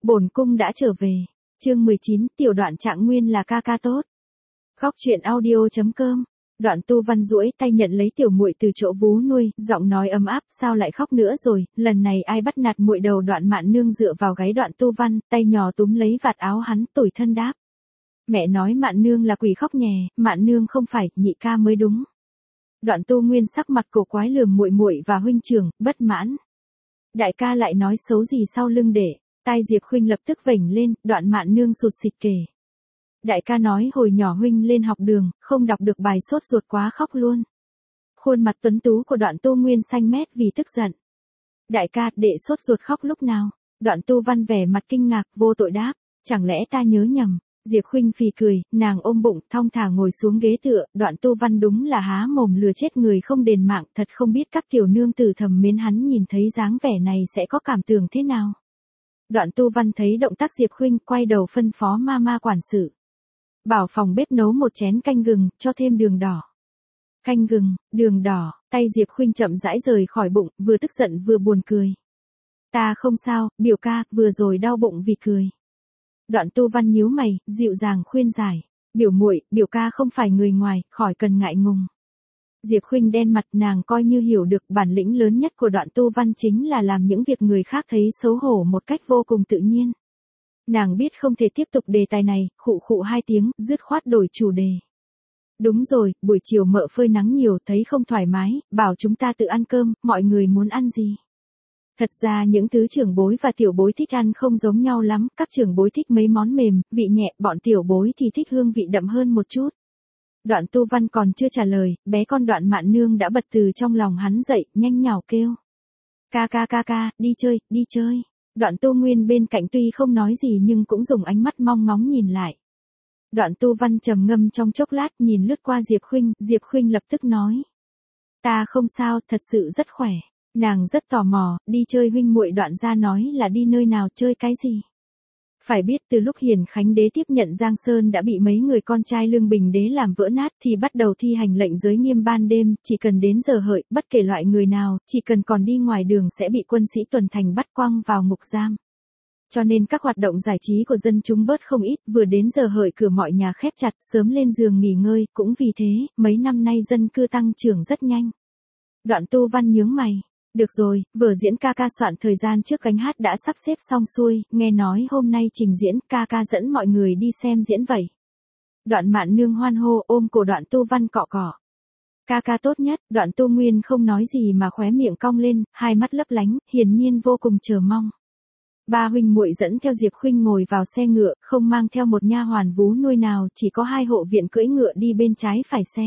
Bổn cung đã trở về. Chương 19, tiểu đoạn Trạng Nguyên là ca ca tốt. Góc truyện audio.com. Đoạn Tu Văn duỗi tay nhận lấy tiểu muội từ chỗ vú nuôi, giọng nói ấm áp, sao lại khóc nữa rồi, lần này ai bắt nạt muội đầu. Đoạn Mạn Nương dựa vào gáy Đoạn Tu Văn, tay nhỏ túm lấy vạt áo hắn, tủi thân đáp. Mẹ nói Mạn Nương là quỷ khóc nhè, Mạn Nương không phải, nhị ca mới đúng. Đoạn Tu Nguyên sắc mặt cổ quái lườm muội muội và huynh trưởng, bất mãn. Đại ca lại nói xấu gì sau lưng để. Tai Diệp Khuynh lập tức vểnh lên, Đoạn Mạn Nương sụt sịt kể. Đại ca nói hồi nhỏ huynh lên học đường, không đọc được bài sốt ruột quá khóc luôn. Khuôn mặt tuấn tú của Đoạn Tu Nguyên xanh mét vì tức giận. Đại ca, đệ sốt ruột khóc lúc nào? Đoạn Tu Văn vẻ mặt kinh ngạc, vô tội đáp. Chẳng lẽ ta nhớ nhầm? Diệp Khuynh phì cười, nàng ôm bụng, thong thả ngồi xuống ghế tựa. Đoạn Tu Văn đúng là há mồm lừa chết người không đền mạng, thật không biết các tiểu nương tử thầm mến hắn nhìn thấy dáng vẻ này sẽ có cảm tưởng thế nào. Đoạn Tu Văn thấy động tác Diệp Khuynh, quay đầu phân phó ma quản sự. Bảo phòng bếp nấu một chén canh gừng, cho thêm đường đỏ. Canh gừng, đường đỏ, tay Diệp Khuynh chậm rãi rời khỏi bụng, vừa tức giận vừa buồn cười. Ta không sao, biểu ca, vừa rồi đau bụng vì cười. Đoạn Tu Văn nhíu mày, dịu dàng khuyên giải. Biểu muội, biểu ca không phải người ngoài, khỏi cần ngại ngùng. Diệp Khuynh đen mặt, nàng coi như hiểu được bản lĩnh lớn nhất của Đoạn Tu Văn chính là làm những việc người khác thấy xấu hổ một cách vô cùng tự nhiên. Nàng biết không thể tiếp tục đề tài này, khụ khụ 2 tiếng, dứt khoát đổi chủ đề. Đúng rồi, buổi chiều mợ phơi nắng nhiều, thấy không thoải mái, bảo chúng ta tự ăn cơm, mọi người muốn ăn gì? Thật ra những thứ trưởng bối và tiểu bối thích ăn không giống nhau lắm, các trưởng bối thích mấy món mềm, vị nhẹ, bọn tiểu bối thì thích hương vị đậm hơn một chút. Đoạn Tu Văn còn chưa trả lời, bé con Đoạn Mạn Nương đã bật từ trong lòng hắn dậy, nhanh nhảu kêu. Ca, đi chơi. Đoạn Tu Nguyên bên cạnh tuy không nói gì nhưng cũng dùng ánh mắt mong ngóng nhìn lại. Đoạn Tu Văn trầm ngâm trong chốc lát, nhìn lướt qua Diệp Khuynh lập tức nói. Ta không sao, thật sự rất khỏe. Nàng rất tò mò, đi chơi huynh muội Đoạn gia nói là đi nơi nào, chơi cái gì? Phải biết từ lúc Hiền Khánh Đế tiếp nhận Giang Sơn đã bị mấy người con trai Lương Bình Đế làm vỡ nát thì bắt đầu thi hành lệnh giới nghiêm ban đêm, chỉ cần đến giờ hợi, bất kể loại người nào, chỉ cần còn đi ngoài đường sẽ bị quân sĩ tuần thành bắt quăng vào ngục giam. Cho nên các hoạt động giải trí của dân chúng bớt không ít, vừa đến giờ hợi cửa mọi nhà khép chặt, sớm lên giường nghỉ ngơi, cũng vì thế, mấy năm nay dân cư tăng trưởng rất nhanh. Đoạn Tu Văn nhướng mày. Được rồi, vở diễn ca ca soạn thời gian trước gánh hát đã sắp xếp xong xuôi, nghe nói hôm nay trình diễn, ca ca dẫn mọi người đi xem diễn vậy. Đoạn Mạn Nương hoan hô ôm cổ Đoạn Tu Văn cọ cọ. Ca ca tốt nhất, Đoạn Tu Nguyên không nói gì mà khóe miệng cong lên, hai mắt lấp lánh, hiển nhiên vô cùng chờ mong. Ba huynh muội dẫn theo Diệp Khuynh ngồi vào xe ngựa, không mang theo một nha hoàn vú nuôi nào, chỉ có 2 hộ viện cưỡi ngựa đi bên trái phải xe.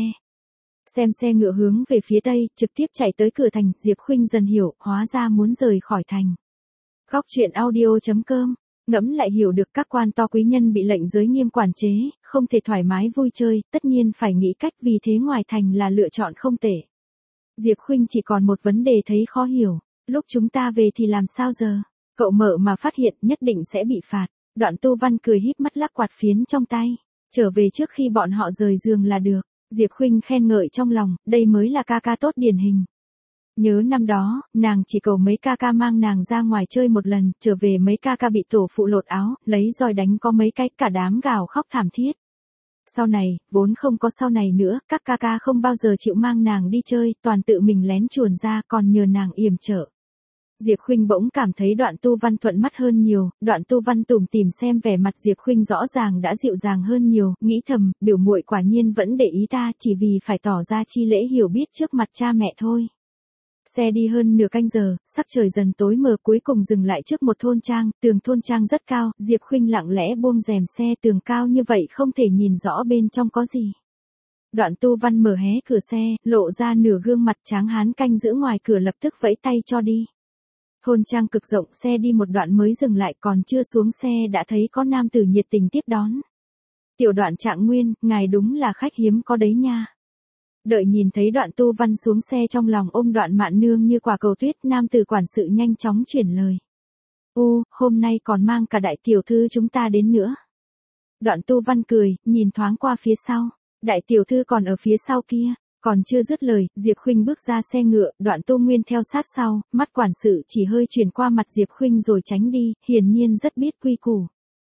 Xem xe ngựa hướng về phía tây, trực tiếp chạy tới cửa thành, Diệp Khuynh dần hiểu, hóa ra muốn rời khỏi thành. Góc truyện audio.com, ngẫm lại hiểu được các quan to quý nhân bị lệnh giới nghiêm quản chế, không thể thoải mái vui chơi, tất nhiên phải nghĩ cách, vì thế ngoài thành là lựa chọn không tệ. Diệp Khuynh chỉ còn một vấn đề thấy khó hiểu, lúc chúng ta về thì làm sao giờ? Cậu mợ mà phát hiện nhất định sẽ bị phạt. Đoạn Tu Văn cười híp mắt lắc quạt phiến trong tay, trở về trước khi bọn họ rời giường là được. Diệp Khuynh khen ngợi trong lòng, đây mới là ca ca tốt điển hình. Nhớ năm đó, nàng chỉ cầu mấy ca ca mang nàng ra ngoài chơi một lần, trở về mấy ca ca bị tổ phụ lột áo, lấy roi đánh có mấy cái, cả đám gào khóc thảm thiết. Sau này, vốn không có sau này nữa, các ca ca không bao giờ chịu mang nàng đi chơi, toàn tự mình lén chuồn ra, còn nhờ nàng yểm trợ. Diệp Khuynh bỗng cảm thấy Đoạn Tu Văn thuận mắt hơn nhiều, Đoạn Tu Văn tủm tỉm xem vẻ mặt Diệp Khuynh rõ ràng đã dịu dàng hơn nhiều, nghĩ thầm, biểu muội quả nhiên vẫn để ý ta chỉ vì phải tỏ ra chi lễ hiểu biết trước mặt cha mẹ thôi. Xe đi hơn nửa canh giờ, sắc trời dần tối mờ, cuối cùng dừng lại trước một thôn trang, tường thôn trang rất cao, Diệp Khuynh lặng lẽ buông rèm xe, tường cao như vậy không thể nhìn rõ bên trong có gì. Đoạn Tu Văn mở hé cửa xe, lộ ra nửa gương mặt tráng hán canh giữ ngoài cửa lập tức vẫy tay cho đi. Thôn trang cực rộng, xe đi một đoạn mới dừng lại, còn chưa xuống xe đã thấy có nam tử nhiệt tình tiếp đón. Tiểu Đoạn Trạng Nguyên, ngài đúng là khách hiếm có đấy nha. Đợi nhìn thấy Đoạn Tu Văn xuống xe trong lòng ôm Đoạn Mạn Nương như quả cầu tuyết, nam tử quản sự nhanh chóng chuyển lời. Hôm nay còn mang cả đại tiểu thư chúng ta đến nữa. Đoạn Tu Văn cười, nhìn thoáng qua phía sau. Đại tiểu thư còn ở phía sau kia. Còn chưa dứt lời, Diệp Khuynh bước ra xe ngựa, Đoạn Tu Nguyên theo sát sau, mắt quản sự chỉ hơi chuyển qua mặt Diệp Khuynh rồi tránh đi, hiển nhiên rất biết quy củ.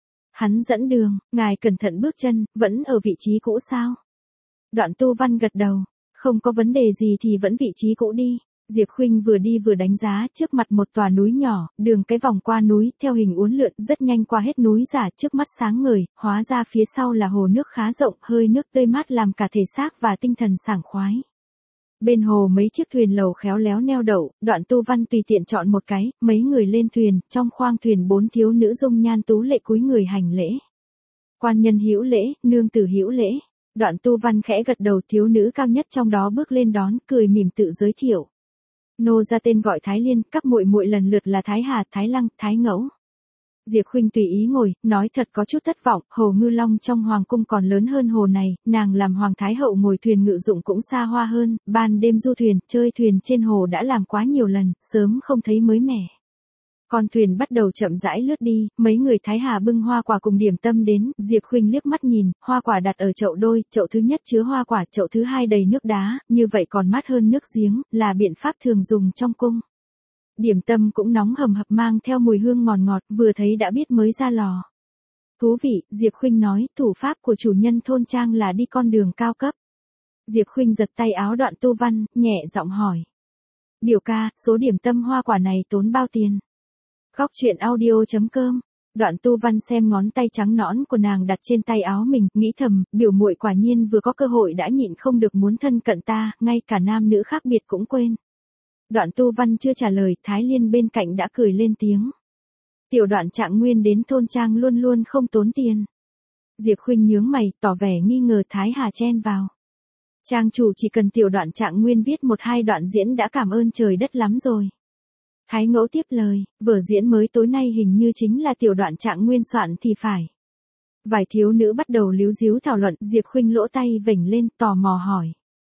Hắn dẫn đường, ngài cẩn thận bước chân, vẫn ở vị trí cũ sao? Đoạn Tu Văn gật đầu, không có vấn đề gì thì vẫn vị trí cũ đi. Diệp Khuynh vừa đi vừa đánh giá trước mặt một tòa núi nhỏ, đường cái vòng qua núi, theo hình uốn lượn rất nhanh qua hết núi giả trước mắt sáng ngời, hóa ra phía sau là hồ nước khá rộng, hơi nước tươi mát làm cả thể xác và tinh thần sảng khoái. Bên hồ mấy chiếc thuyền lầu khéo léo neo đậu, Đoạn Tu Văn tùy tiện chọn một cái, mấy người lên thuyền, trong khoang thuyền 4 thiếu nữ dung nhan tú lệ cúi người hành lễ. Quan nhân hữu lễ, nương tử hữu lễ. Đoạn Tu Văn khẽ gật đầu, thiếu nữ cao nhất trong đó bước lên đón, cười mỉm tự giới thiệu. Nô ra tên gọi Thái Liên, các muội muội lần lượt là Thái Hà, Thái Lăng, Thái Ngẫu. Diệp Khuynh tùy ý ngồi, nói thật có chút thất vọng, hồ Ngư Long trong hoàng cung còn lớn hơn hồ này, nàng làm hoàng thái hậu ngồi thuyền ngự dụng cũng xa hoa hơn, ban đêm du thuyền, chơi thuyền trên hồ đã làm quá nhiều lần, sớm không thấy mới mẻ. Con thuyền bắt đầu chậm rãi lướt đi, mấy người Thái Hà bưng hoa quả cùng điểm tâm đến, Diệp Khuynh liếc mắt nhìn, hoa quả đặt ở chậu đôi, chậu thứ nhất chứa hoa quả, chậu thứ hai đầy nước đá, như vậy còn mát hơn nước giếng, là biện pháp thường dùng trong cung. Điểm tâm cũng nóng hầm hập mang theo mùi hương ngọt ngọt, vừa thấy đã biết mới ra lò. Thú vị, Diệp Khuynh nói, thủ pháp của chủ nhân thôn trang là đi con đường cao cấp. Diệp Khuynh giật tay áo Đoạn Tu Văn, nhẹ giọng hỏi. Biểu ca, số điểm tâm hoa quả này tốn bao tiền? Góc truyện audio.com. Đoạn Tu Văn xem ngón tay trắng nõn của nàng đặt trên tay áo mình, nghĩ thầm, biểu muội quả nhiên vừa có cơ hội đã nhịn không được muốn thân cận ta, ngay cả nam nữ khác biệt cũng quên. Đoạn Tu Văn chưa trả lời, Thái Liên bên cạnh đã cười lên tiếng. Tiểu Đoạn Trạng Nguyên đến thôn trang luôn luôn không tốn tiền. Diệp Khuynh nhướng mày, tỏ vẻ nghi ngờ. Thái Hà chen vào. Trang chủ chỉ cần Tiểu Đoạn Trạng Nguyên viết 1-2 đoạn diễn đã cảm ơn trời đất lắm rồi. Thái Ngẫu tiếp lời, vở diễn mới tối nay hình như chính là Tiểu Đoạn Trạng Nguyên soạn thì phải. Vài thiếu nữ bắt đầu líu díu thảo luận, Diệp Khuynh lỗ tay vểnh lên, tò mò hỏi.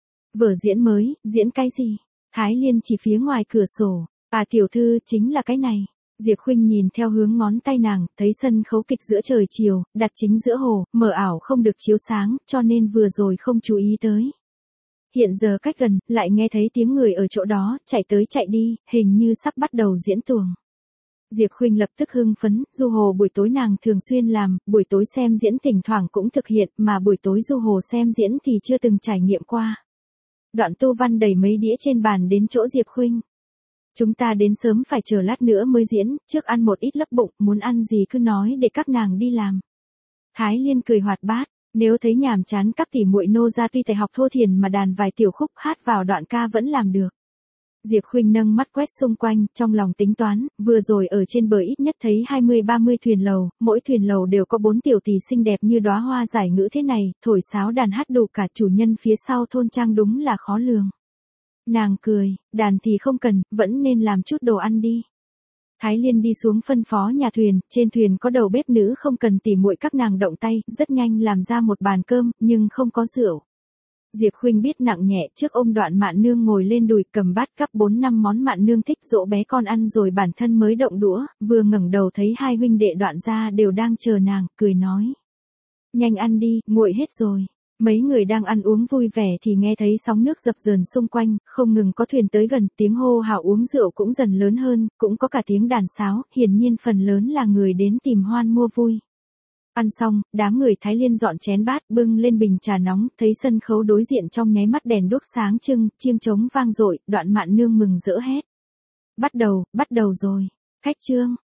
Vở diễn mới, diễn cái gì? Thái Liên chỉ phía ngoài cửa sổ, tiểu thư, chính là cái này. Diệp Khuynh nhìn theo hướng ngón tay nàng, thấy sân khấu kịch giữa trời chiều, đặt chính giữa hồ, mờ ảo không được chiếu sáng, cho nên vừa rồi không chú ý tới. Hiện giờ cách gần, lại nghe thấy tiếng người ở chỗ đó, chạy tới chạy đi, hình như sắp bắt đầu diễn tuồng. Diệp Khuynh lập tức hưng phấn, du hồ buổi tối nàng thường xuyên làm, buổi tối xem diễn thỉnh thoảng cũng thực hiện, mà buổi tối du hồ xem diễn thì chưa từng trải nghiệm qua. Đoạn Tu Văn đẩy mấy đĩa trên bàn đến chỗ Diệp Khuynh. Chúng ta đến sớm phải chờ lát nữa mới diễn, trước ăn một ít lấp bụng, muốn ăn gì cứ nói để các nàng đi làm. Thái Liên cười hoạt bát, nếu thấy nhàm chán các tỷ muội nô gia tuy tài học thô thiển mà đàn vài tiểu khúc hát vào đoạn ca vẫn làm được. Diệp Khuynh nâng mắt quét xung quanh, trong lòng tính toán, vừa rồi ở trên bờ ít nhất thấy 20-30 thuyền lầu, mỗi thuyền lầu đều có 4 tiểu tỷ xinh đẹp như đóa hoa giải ngữ thế này, thổi sáo đàn hát đủ cả, chủ nhân phía sau thôn trang đúng là khó lường. Nàng cười, đàn thì không cần, vẫn nên làm chút đồ ăn đi. Thái Liên đi xuống phân phó nhà thuyền, trên thuyền có đầu bếp nữ không cần tỉ muội các nàng động tay, rất nhanh làm ra một bàn cơm, nhưng không có rượu. Diệp Khuynh biết nặng nhẹ, trước ôm Đoạn Mạn Nương ngồi lên đùi, cầm bát gắp 4-5 món Mạn Nương thích dỗ bé con ăn rồi bản thân mới động đũa, vừa ngẩng đầu thấy hai huynh đệ Đoạn gia đều đang chờ nàng, cười nói. Nhanh ăn đi, nguội hết rồi. Mấy người đang ăn uống vui vẻ thì nghe thấy sóng nước dập dờn xung quanh, không ngừng có thuyền tới gần, tiếng hô hào uống rượu cũng dần lớn hơn, cũng có cả tiếng đàn sáo, hiển nhiên phần lớn là người đến tìm hoan mua vui. Ăn xong, đám người Thái Liên dọn chén bát, bưng lên bình trà nóng, thấy sân khấu đối diện trong nháy mắt đèn đuốc sáng trưng, chiêng trống vang dội, Đoạn Mạn Nương mừng rỡ hét. Bắt đầu rồi. Khách trương,